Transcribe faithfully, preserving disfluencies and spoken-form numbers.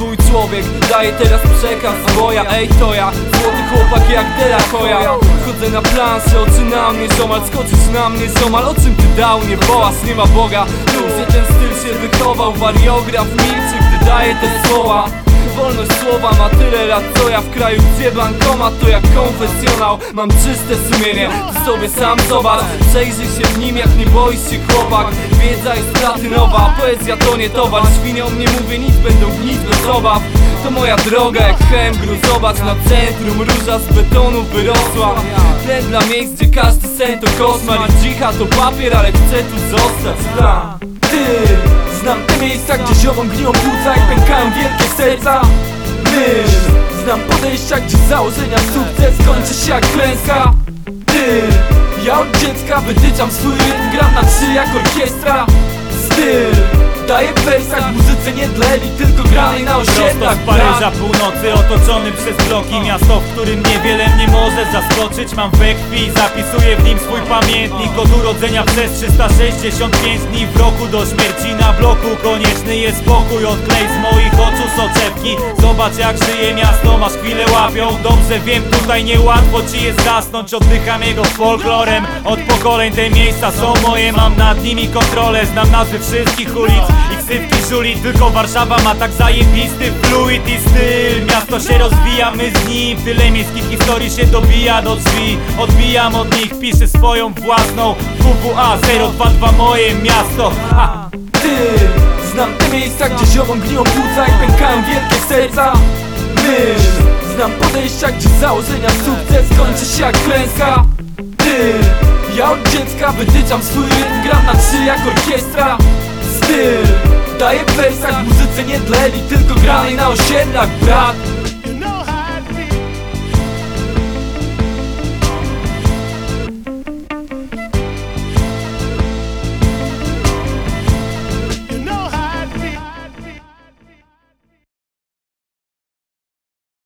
mój człowiek, daję teraz przekaz boja. Ej to ja, złoty chłopak jak Dela Hoya. Chodzę na planszę, oczy na mnie ziomal, skoczysz na mnie ziomal. O czym ty dał, nie wołasz, nie ma Boga. Ludzie ten styl się wychował, wariograf milczy, gdy daje te słowa. Wolność słowa ma tyle lat co ja w kraju, gdzie bankomat to jak konfesjonał. Mam czyste sumienie, ty sobie sam zobacz. Przejrzyj się w nim jak nie boisz się chłopak. Wiedza jest platynowa, poezja to nie towar. Świniom nie mówię nic, będą gnić bez obaw. To moja droga jak chem gru, zobacz na centrum. Róża z betonu wyrosła. Tlen dla miejsc, gdzie każdy sen to koszmar. I dzicha to papier, ale chcę tu zostać. Znam, ty, znam te miejsca, gdzie ziomom gniją płuca i pękają wielkie serca. My, znam podejścia, gdzie z założenia sukces kończy się jak klęska. Ty, ja od dziecka wytyczam swój rytm, gram na trzy jak orkiestra. Styl daję w wersach, muzyce nie dla elit, tylko granej na osiedlach. Prosto z Paryża północy, otoczony przez bloki. Miasto, w którym niewiele mnie może zaskoczyć. Mam we krwi, zapisuję w nim swój pamiętnik. Od urodzenia przez trzysta sześćdziesiąt pięć dni w roku do śmierci na bloku. Konieczny jest spokój, odklej z moich oczu soczewki. Zobacz jak żyje miasto, masz chwilę łapią. Dobrze wiem, tutaj niełatwo ci jest zasnąć. Oddycham jego folklorem, od pokoleń te miejsca są moje. Mam nad nimi kontrolę, znam nazwy wszystkich ulic i ksywki żuli. Tylko Warszawa ma tak zajebisty fluid i styl. Miasto się rozwija, my z nim. Tyle miejskich historii się dobija do drzwi. Odbijam od nich, piszę swoją własną. W W A zero dwa dwa moje miasto. Ha. Ty, znam te miejsca, gdzie ziomom gniją płuca i pękają wielkie serca. My, znam podejścia, gdzie z założenia sukces kończy się jak klęska. Ty, ja od dziecka wytyczam swój rytm, gram na trzy jak orkiestra. Styl daję w wersach, muzyce nie dla elit, tylko granej na osiedlach, brat.